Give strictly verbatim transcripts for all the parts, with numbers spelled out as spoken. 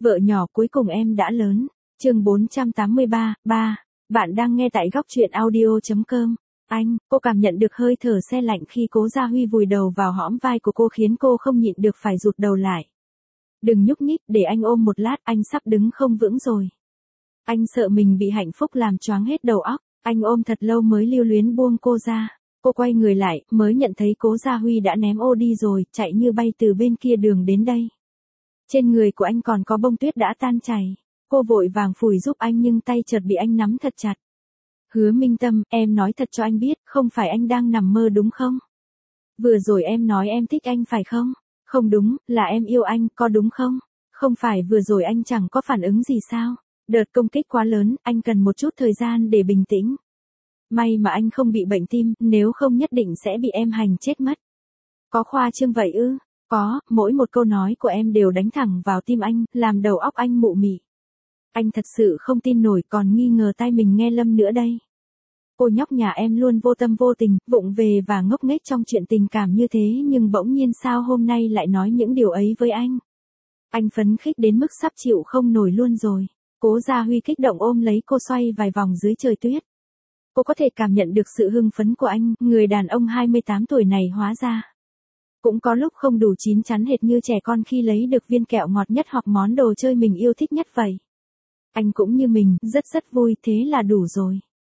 Vợ nhỏ cuối cùng em đã lớn. Chương bốn trăm tám mươi ba, ba. Bạn đang nghe tại góc truyện audio chấm com. Anh, cô cảm nhận được hơi thở se lạnh khi Cố Gia Huy vùi đầu vào hõm vai của cô khiến cô không nhịn được phải rụt đầu lại. Đừng nhúc nhích, để anh ôm một lát, anh sắp đứng không vững rồi. Anh sợ mình bị hạnh phúc làm choáng hết đầu óc, anh ôm thật lâu mới lưu luyến buông cô ra. Cô quay người lại, mới nhận thấy Cố Gia Huy đã ném ô đi rồi, chạy như bay từ bên kia đường đến đây. Trên người của anh còn có bông tuyết đã tan chảy. Cô vội vàng phủi giúp anh nhưng tay chợt bị anh nắm thật chặt. Hứa Minh Tâm, em nói thật cho anh biết, không phải anh đang nằm mơ đúng không? Vừa rồi em nói em thích anh phải không? Không đúng, là em yêu anh, có đúng không? Không phải vừa rồi anh chẳng có phản ứng gì sao? Đợt công kích quá lớn, anh cần một chút thời gian để bình tĩnh. May mà anh không bị bệnh tim, nếu không nhất định sẽ bị em hành chết mất. Có khoa trương vậy ư? Có, mỗi một câu nói của em đều đánh thẳng vào tim anh, làm đầu óc anh mụ mị. Anh thật sự không tin nổi, còn nghi ngờ tai mình nghe lầm nữa đây. Cô nhóc nhà em luôn vô tâm vô tình, vụng về và ngốc nghếch trong chuyện tình cảm như thế, nhưng bỗng nhiên sao hôm nay lại nói những điều ấy với anh. Anh phấn khích đến mức sắp chịu không nổi luôn rồi. Cố Gia Huy kích động ôm lấy cô xoay vài vòng dưới trời tuyết. Cô có thể cảm nhận được sự hưng phấn của anh, người đàn ông hai mươi tám tuổi này hóa ra cũng có lúc không đủ chín chắn hệt như trẻ con khi lấy được viên kẹo ngọt nhất hoặc món đồ chơi mình yêu thích nhất vậy. Anh cũng như mình, rất rất vui, thế là đủ rồi.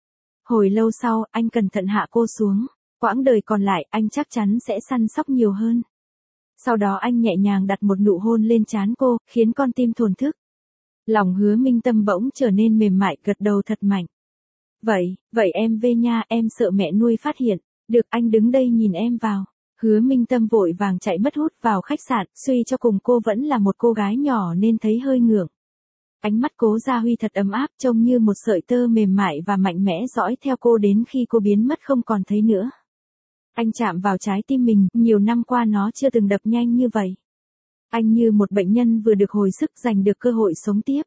Hồi lâu sau, anh cẩn thận hạ cô xuống. Quãng đời còn lại, anh chắc chắn sẽ săn sóc nhiều hơn. Sau đó anh nhẹ nhàng đặt một nụ hôn lên trán cô, khiến con tim thổn thức. Lòng Hứa Minh Tâm bỗng trở nên mềm mại, gật đầu thật mạnh. Vậy, vậy em về nha, em sợ mẹ nuôi phát hiện. Được, anh đứng đây nhìn em vào. Hứa Minh Tâm vội vàng chạy mất hút vào khách sạn, suy cho cùng cô vẫn là một cô gái nhỏ nên thấy hơi ngượng. Ánh mắt Cố Gia Huy thật ấm áp, trông như một sợi tơ mềm mại và mạnh mẽ dõi theo cô đến khi cô biến mất không còn thấy nữa. Anh chạm vào trái tim mình, nhiều năm qua nó chưa từng đập nhanh như vậy. Anh như một bệnh nhân vừa được hồi sức, giành được cơ hội sống tiếp.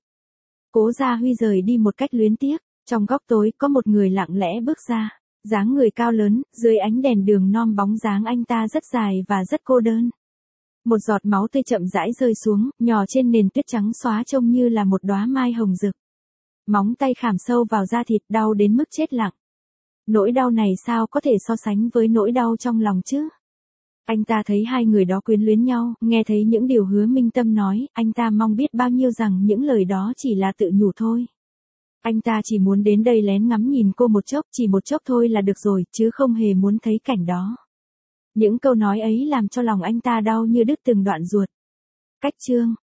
Cố Gia Huy rời đi một cách luyến tiếc. Trong góc tối có một người lặng lẽ bước ra. Dáng người cao lớn, dưới ánh đèn đường non bóng dáng anh ta rất dài và rất cô đơn. Một giọt máu tươi chậm rãi rơi xuống, nhỏ trên nền tuyết trắng xóa trông như là một đóa mai hồng rực. Móng tay khảm sâu vào da thịt, đau đến mức chết lặng. Nỗi đau này sao có thể so sánh với nỗi đau trong lòng chứ? Anh ta thấy hai người đó quyến luyến nhau, nghe thấy những điều Hứa Minh Tâm nói, anh ta mong biết bao nhiêu rằng những lời đó chỉ là tự nhủ thôi. Anh ta chỉ muốn đến đây lén ngắm nhìn cô một chốc, chỉ một chốc thôi là được rồi, chứ không hề muốn thấy cảnh đó. Những câu nói ấy làm cho lòng anh ta đau như đứt từng đoạn ruột. Cách chương